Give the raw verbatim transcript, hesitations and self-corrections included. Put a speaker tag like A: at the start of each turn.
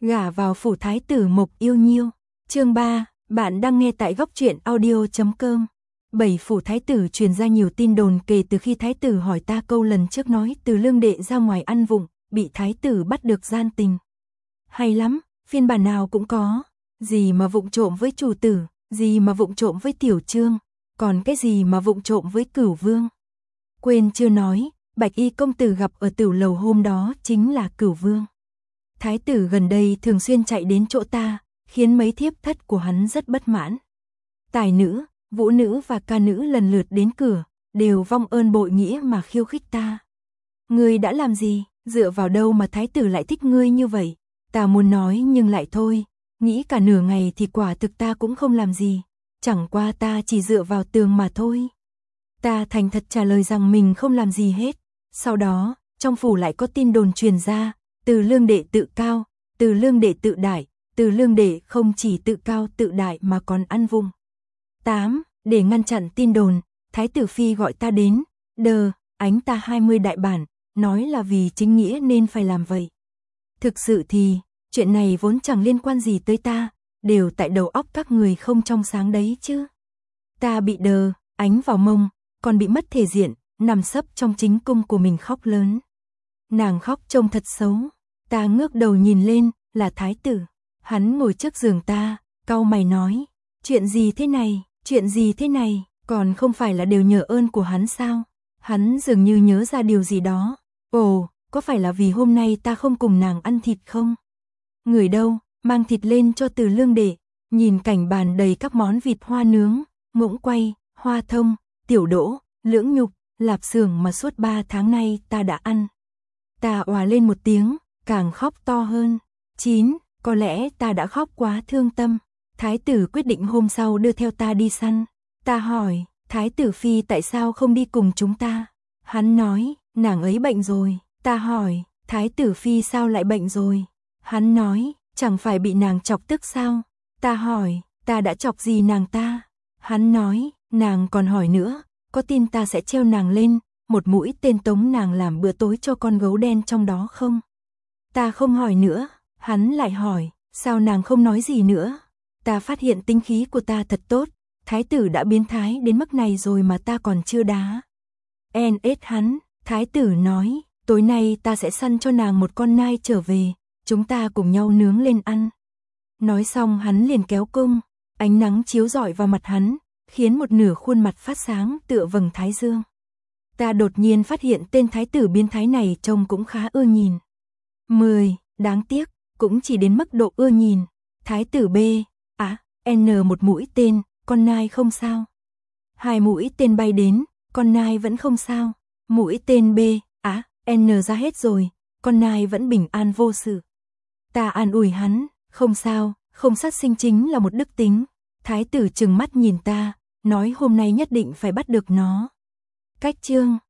A: Gả vào phủ thái tử Mộc Yêu Nhiêu. Chương ba, bạn đang nghe tại góc truyện audio chấm com. Bảy phủ thái tử truyền ra nhiều tin đồn kể từ khi thái tử hỏi ta câu lần trước nói Từ Lương đệ ra ngoài ăn vụng, bị thái tử bắt được gian tình. Hay lắm, phiên bản nào cũng có, gì mà vụng trộm với chủ tử, gì mà vụng trộm với tiểu trương, còn cái gì mà vụng trộm với Cửu Vương. Quên chưa nói, Bạch Y công tử gặp ở tiểu lầu hôm đó chính là Cửu Vương. Thái tử gần đây thường xuyên chạy đến chỗ ta, khiến mấy thiếp thất của hắn rất bất mãn. Tài nữ, vũ nữ và ca nữ lần lượt đến cửa, đều vong ơn bội nghĩa mà khiêu khích ta. Ngươi đã làm gì, dựa vào đâu mà thái tử lại thích ngươi như vậy? Ta muốn nói nhưng lại thôi, nghĩ cả nửa ngày thì quả thực ta cũng không làm gì, chẳng qua ta chỉ dựa vào tường mà thôi. Ta thành thật trả lời rằng mình không làm gì hết. Sau đó, trong phủ lại có tin đồn truyền ra, Từ Lương đệ tự cao, Từ Lương đệ tự đại, Từ Lương đệ không chỉ tự cao tự đại mà còn ăn vụng. tám. Để ngăn chặn tin đồn, Thái tử Phi gọi ta đến, đờ, ánh ta hai mươi đại bản, nói là vì chính nghĩa nên phải làm vậy. Thực sự thì, chuyện này vốn chẳng liên quan gì tới ta, đều tại đầu óc các người không trong sáng đấy chứ. Ta bị đờ, ánh vào mông, còn bị mất thể diện, nằm sấp trong chính cung của mình khóc lớn. Nàng khóc trông thật xấu, ta ngước đầu nhìn lên, là thái tử. Hắn ngồi trước giường ta, cau mày nói, chuyện gì thế này, chuyện gì thế này, còn không phải là đều nhờ ơn của hắn sao? Hắn dường như nhớ ra điều gì đó. Ồ, có phải là vì hôm nay ta không cùng nàng ăn thịt không? Người đâu, mang thịt lên cho Từ Lương đệ. Nhìn cảnh bàn đầy các món vịt hoa nướng, ngỗng quay, hoa thông, tiểu đỗ, lưỡng nhục, lạp xưởng mà suốt ba tháng nay ta đã ăn. Ta òa lên một tiếng, càng khóc to hơn. chín. Có lẽ ta đã khóc quá thương tâm. Thái tử quyết định hôm sau đưa theo ta đi săn. Ta hỏi, Thái tử Phi tại sao không đi cùng chúng ta? Hắn nói, nàng ấy bệnh rồi. Ta hỏi, Thái tử Phi sao lại bệnh rồi? Hắn nói, chẳng phải bị nàng chọc tức sao? Ta hỏi, ta đã chọc gì nàng ta? Hắn nói, nàng còn hỏi nữa, có tin ta sẽ treo nàng lên, một mũi tên tống nàng làm bữa tối cho con gấu đen trong đó không? Ta không hỏi nữa, hắn lại hỏi, sao nàng không nói gì nữa? Ta phát hiện tính khí của ta thật tốt, thái tử đã biến thái đến mức này rồi mà ta còn chưa đá. En ết hắn, thái tử nói, tối nay ta sẽ săn cho nàng một con nai trở về, chúng ta cùng nhau nướng lên ăn. Nói xong hắn liền kéo cung, ánh nắng chiếu rọi vào mặt hắn, khiến một nửa khuôn mặt phát sáng tựa vầng thái dương. Ta đột nhiên phát hiện tên thái tử biến thái này trông cũng khá ưa nhìn. mười. Đáng tiếc, cũng chỉ đến mức độ ưa nhìn. Thái tử B, á, à, N một mũi tên, con nai không sao. Hai mũi tên bay đến, con nai vẫn không sao. Mũi tên B, á, à, N ra hết rồi, con nai vẫn bình an vô sự. Ta an ủi hắn, không sao, không sát sinh chính là một đức tính. Thái tử trừng mắt nhìn ta, nói hôm nay nhất định phải bắt được nó. Cách chương